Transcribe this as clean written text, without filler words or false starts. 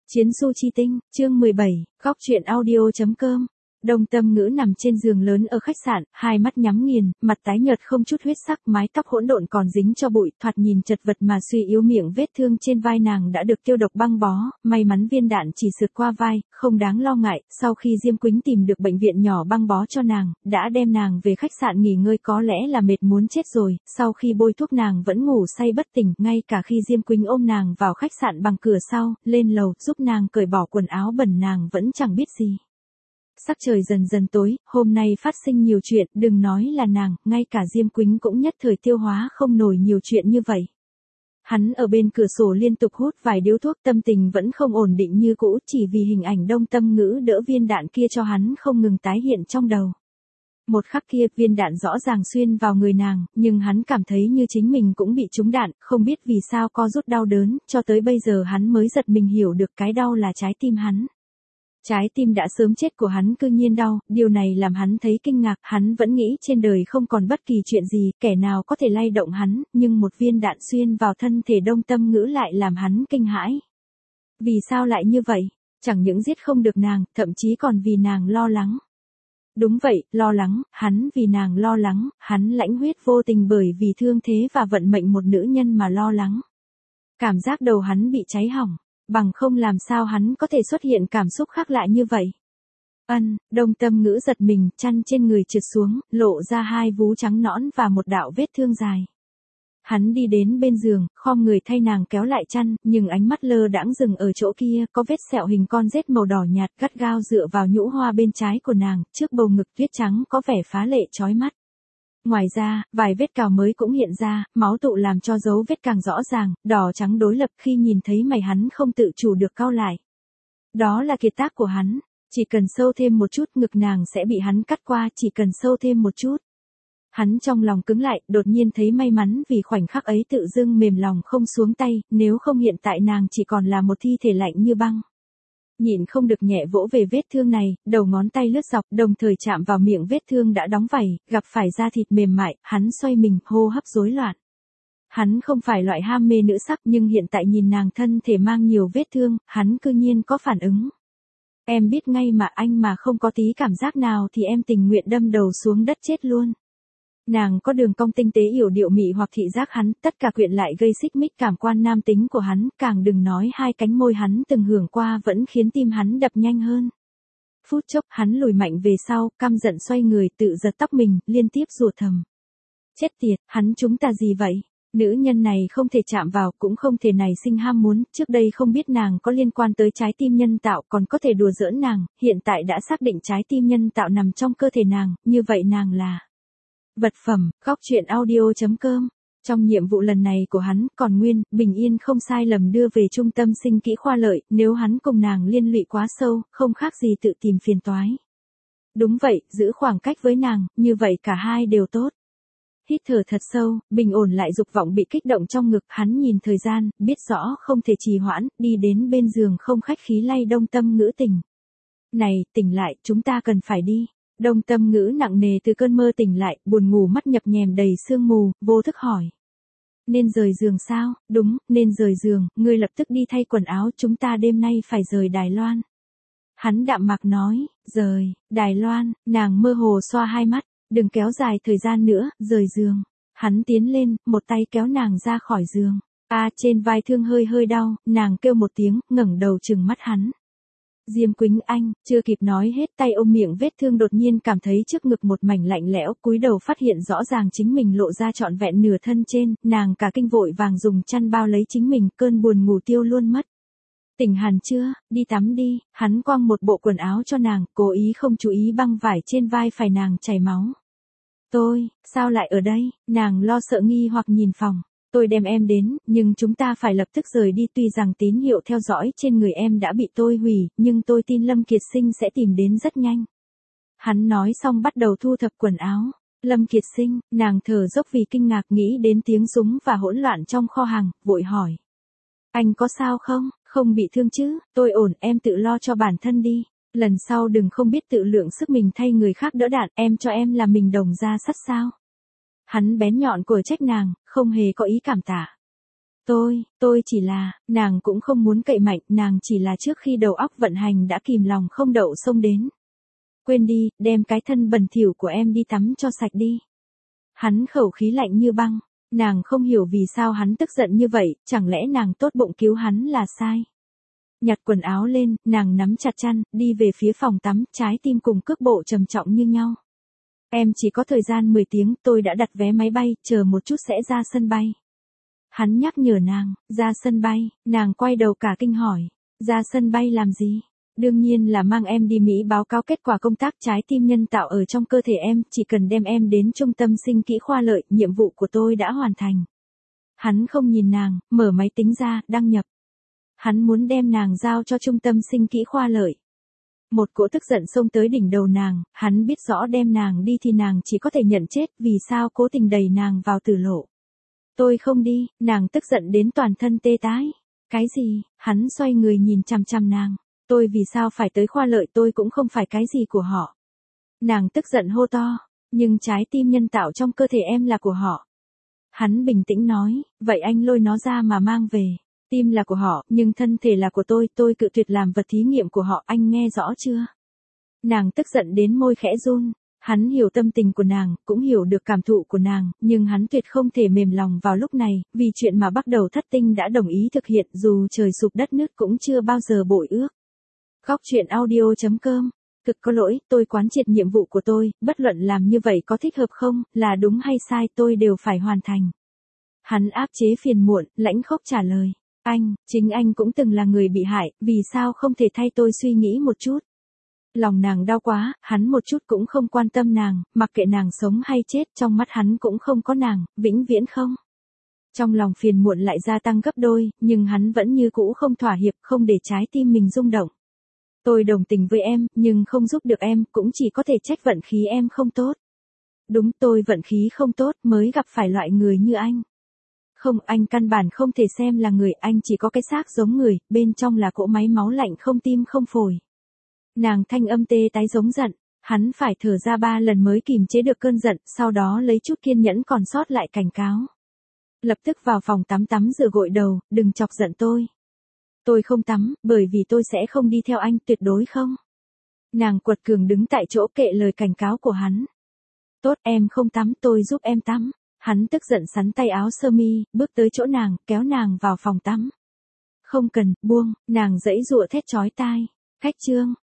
Chiến du chi tinh, chương 17, góc truyện audio.com. Đông Tâm Ngữ nằm trên giường lớn ở khách sạn, hai mắt nhắm nghiền, mặt tái nhợt không chút huyết sắc, mái tóc hỗn độn còn dính cho bụi, thoạt nhìn chật vật mà suy yếu, miệng vết thương trên vai nàng đã được tiêu độc băng bó, may mắn viên đạn chỉ sượt qua vai, không đáng lo ngại. Sau khi Diêm Quýnh tìm được bệnh viện nhỏ băng bó cho nàng, đã đem nàng về khách sạn nghỉ ngơi, có lẽ là mệt muốn chết rồi. Sau khi bôi thuốc nàng vẫn ngủ say bất tỉnh, ngay cả khi Diêm Quýnh ôm nàng vào khách sạn bằng cửa sau, lên lầu giúp nàng cởi bỏ quần áo bẩn, nàng vẫn chẳng biết gì. Sắc trời dần dần tối, hôm nay phát sinh nhiều chuyện, đừng nói là nàng, ngay cả Diêm Quýnh cũng nhất thời tiêu hóa không nổi nhiều chuyện như vậy. Hắn ở bên cửa sổ liên tục hút vài điếu thuốc, tâm tình vẫn không ổn định như cũ, chỉ vì hình ảnh Đông Tâm Ngữ đỡ viên đạn kia cho hắn không ngừng tái hiện trong đầu. Một khắc kia, viên đạn rõ ràng xuyên vào người nàng, nhưng hắn cảm thấy như chính mình cũng bị trúng đạn, không biết vì sao co rút đau đớn, cho tới bây giờ hắn mới giật mình hiểu được cái đau là trái tim hắn. Trái tim đã sớm chết của hắn cư nhiên đau, điều này làm hắn thấy kinh ngạc, hắn vẫn nghĩ trên đời không còn bất kỳ chuyện gì, kẻ nào có thể lay động hắn, nhưng một viên đạn xuyên vào thân thể Đông Tâm Ngữ lại làm hắn kinh hãi. Vì sao lại như vậy? Chẳng những giết không được nàng, thậm chí còn vì nàng lo lắng. Đúng vậy, lo lắng, hắn vì nàng lo lắng, hắn lãnh huyết vô tình bởi vì thương thế và vận mệnh một nữ nhân mà lo lắng. Cảm giác đầu hắn bị cháy hỏng. Bằng không làm sao hắn có thể xuất hiện cảm xúc khác lạ như vậy. Đông Tâm Ngữ giật mình, chăn trên người trượt xuống, lộ ra hai vú trắng nõn và một đạo vết thương dài. Hắn đi đến bên giường, khom người thay nàng kéo lại chăn, nhưng ánh mắt lơ đãng dừng ở chỗ kia, có vết sẹo hình con rết màu đỏ nhạt gắt gao dựa vào nhũ hoa bên trái của nàng, trước bầu ngực tuyết trắng có vẻ phá lệ chói mắt. Ngoài ra, vài vết cào mới cũng hiện ra, máu tụ làm cho dấu vết càng rõ ràng, đỏ trắng đối lập, khi nhìn thấy mày hắn không tự chủ được cau lại. Đó là kiệt tác của hắn, chỉ cần sâu thêm một chút ngực nàng sẽ bị hắn cắt qua, chỉ cần sâu thêm một chút. Hắn trong lòng cứng lại, đột nhiên thấy may mắn vì khoảnh khắc ấy tự dưng mềm lòng không xuống tay, nếu không hiện tại nàng chỉ còn là một thi thể lạnh như băng. Nhịn không được nhẹ vỗ về vết thương này, đầu ngón tay lướt dọc, đồng thời chạm vào miệng vết thương đã đóng vảy, gặp phải da thịt mềm mại, hắn xoay mình, hô hấp rối loạn. Hắn không phải loại ham mê nữ sắc, nhưng hiện tại nhìn nàng thân thể mang nhiều vết thương, hắn cư nhiên có phản ứng. Em biết ngay mà, anh mà không có tí cảm giác nào thì em tình nguyện đâm đầu xuống đất chết luôn. Nàng có đường cong tinh tế yểu điệu mị hoặc thị giác hắn, tất cả quyện lại gây xích mích cảm quan nam tính của hắn, càng đừng nói hai cánh môi hắn từng hưởng qua vẫn khiến tim hắn đập nhanh hơn. Phút chốc, hắn lùi mạnh về sau, căm giận xoay người, tự giật tóc mình, liên tiếp rủa thầm. Chết tiệt, hắn chúng ta gì vậy? Nữ nhân này không thể chạm vào, cũng không thể nảy sinh ham muốn, trước đây không biết nàng có liên quan tới trái tim nhân tạo, còn có thể đùa giỡn nàng, hiện tại đã xác định trái tim nhân tạo nằm trong cơ thể nàng, như vậy nàng là vật phẩm. Góc truyện audio.com. Trong nhiệm vụ lần này của hắn, còn nguyên, bình yên không sai lầm đưa về trung tâm sinh kỹ khoa lợi, nếu hắn cùng nàng liên lụy quá sâu, không khác gì tự tìm phiền toái. Đúng vậy, giữ khoảng cách với nàng, như vậy cả hai đều tốt. Hít thở thật sâu, bình ổn lại dục vọng bị kích động trong ngực, hắn nhìn thời gian, biết rõ không thể trì hoãn, đi đến bên giường không khách khí lay Đông Tâm Ngữ tỉnh. Này, tỉnh lại, chúng ta cần phải đi. Đông Tâm Ngữ nặng nề từ cơn mơ tỉnh lại, buồn ngủ mắt nhập nhèm đầy sương mù, vô thức hỏi. Nên rời giường sao? Đúng, nên rời giường, ngươi lập tức đi thay quần áo, chúng ta đêm nay phải rời Đài Loan. Hắn đạm mạc nói, rời, Đài Loan, nàng mơ hồ xoa hai mắt, đừng kéo dài thời gian nữa, rời giường. Hắn tiến lên, một tay kéo nàng ra khỏi giường. Trên vai thương hơi hơi đau, nàng kêu một tiếng, ngẩng đầu trừng mắt hắn. Diêm Quýnh anh, chưa kịp nói hết tay ôm miệng vết thương đột nhiên cảm thấy trước ngực một mảnh lạnh lẽo, cúi đầu phát hiện rõ ràng chính mình lộ ra trọn vẹn nửa thân trên, nàng cả kinh vội vàng dùng chăn bao lấy chính mình, cơn buồn ngủ tiêu luôn mất. Tỉnh hẳn chưa, đi tắm đi, hắn quăng một bộ quần áo cho nàng, cố ý không chú ý băng vải trên vai phải nàng chảy máu. Tôi, sao lại ở đây, nàng lo sợ nghi hoặc nhìn phòng. Tôi đem em đến, nhưng chúng ta phải lập tức rời đi, tuy rằng tín hiệu theo dõi trên người em đã bị tôi hủy, nhưng tôi tin Lâm Kiệt Sinh sẽ tìm đến rất nhanh. Hắn nói xong bắt đầu thu thập quần áo. Lâm Kiệt Sinh, nàng thở dốc vì kinh ngạc nghĩ đến tiếng súng và hỗn loạn trong kho hàng, vội hỏi. Anh có sao không? Không bị thương chứ, tôi ổn, em tự lo cho bản thân đi. Lần sau đừng không biết tự lượng sức mình thay người khác đỡ đạn, em cho em là mình đồng ra sắt sao? Hắn bén nhọn của trách nàng, không hề có ý cảm tạ. Tôi chỉ là, nàng cũng không muốn cậy mạnh, nàng chỉ là trước khi đầu óc vận hành đã kìm lòng không đậu xông đến. Quên đi, đem cái thân bẩn thỉu của em đi tắm cho sạch đi. Hắn khẩu khí lạnh như băng, nàng không hiểu vì sao hắn tức giận như vậy, chẳng lẽ nàng tốt bụng cứu hắn là sai. Nhặt quần áo lên, nàng nắm chặt chăn, đi về phía phòng tắm, trái tim cùng cước bộ trầm trọng như nhau. Em chỉ có thời gian 10 tiếng, tôi đã đặt vé máy bay, chờ một chút sẽ ra sân bay. Hắn nhắc nhở nàng, ra sân bay, nàng quay đầu cả kinh hỏi, ra sân bay làm gì? Đương nhiên là mang em đi Mỹ báo cáo kết quả công tác trái tim nhân tạo ở trong cơ thể em, chỉ cần đem em đến trung tâm sinh kỹ khoa lợi, nhiệm vụ của tôi đã hoàn thành. Hắn không nhìn nàng, mở máy tính ra, đăng nhập. Hắn muốn đem nàng giao cho trung tâm sinh kỹ khoa lợi. Một cỗ tức giận xông tới đỉnh đầu nàng, hắn biết rõ đem nàng đi thì nàng chỉ có thể nhận chết, vì sao cố tình đẩy nàng vào tử lộ. Tôi không đi, nàng tức giận đến toàn thân tê tái. Cái gì, hắn xoay người nhìn chằm chằm nàng. Tôi vì sao phải tới khoa lợi, tôi cũng không phải cái gì của họ. Nàng tức giận hô to, nhưng trái tim nhân tạo trong cơ thể em là của họ. Hắn bình tĩnh nói, vậy anh lôi nó ra mà mang về. Tim là của họ, nhưng thân thể là của tôi cự tuyệt làm vật thí nghiệm của họ, anh nghe rõ chưa? Nàng tức giận đến môi khẽ run. Hắn hiểu tâm tình của nàng, cũng hiểu được cảm thụ của nàng, nhưng hắn tuyệt không thể mềm lòng vào lúc này, vì chuyện mà bắt đầu thất tinh đã đồng ý thực hiện dù trời sụp đất nứt cũng chưa bao giờ bội ước. Góc truyện audio.com. Cực có lỗi, tôi quán triệt nhiệm vụ của tôi, bất luận làm như vậy có thích hợp không, là đúng hay sai tôi đều phải hoàn thành. Hắn áp chế phiền muộn, lãnh khốc trả lời. Chính anh cũng từng là người bị hại, vì sao không thể thay tôi suy nghĩ một chút? Lòng nàng đau quá, hắn một chút cũng không quan tâm nàng, mặc kệ nàng sống hay chết, trong mắt hắn cũng không có nàng, vĩnh viễn không. Trong lòng phiền muộn lại gia tăng gấp đôi, nhưng hắn vẫn như cũ không thỏa hiệp, không để trái tim mình rung động. Tôi đồng tình với em, nhưng không giúp được em, cũng chỉ có thể trách vận khí em không tốt. Đúng, tôi vận khí không tốt mới gặp phải loại người như anh. Không, anh căn bản không thể xem là người, anh chỉ có cái xác giống người, bên trong là cỗ máy máu lạnh không tim không phổi. Nàng thanh âm tê tái giống giận, hắn phải thở ra 3 lần mới kìm chế được cơn giận, sau đó lấy chút kiên nhẫn còn sót lại cảnh cáo. Lập tức vào phòng tắm rửa gội đầu, đừng chọc giận tôi. Tôi không tắm, bởi vì tôi sẽ không đi theo anh, tuyệt đối không. Nàng quật cường đứng tại chỗ kệ lời cảnh cáo của hắn. Tốt, em không tắm, tôi giúp em tắm. Hắn tức giận sắn tay áo sơ mi, bước tới chỗ nàng, kéo nàng vào phòng tắm. Không cần, buông, nàng giãy giụa thét chói tai. Khách trương,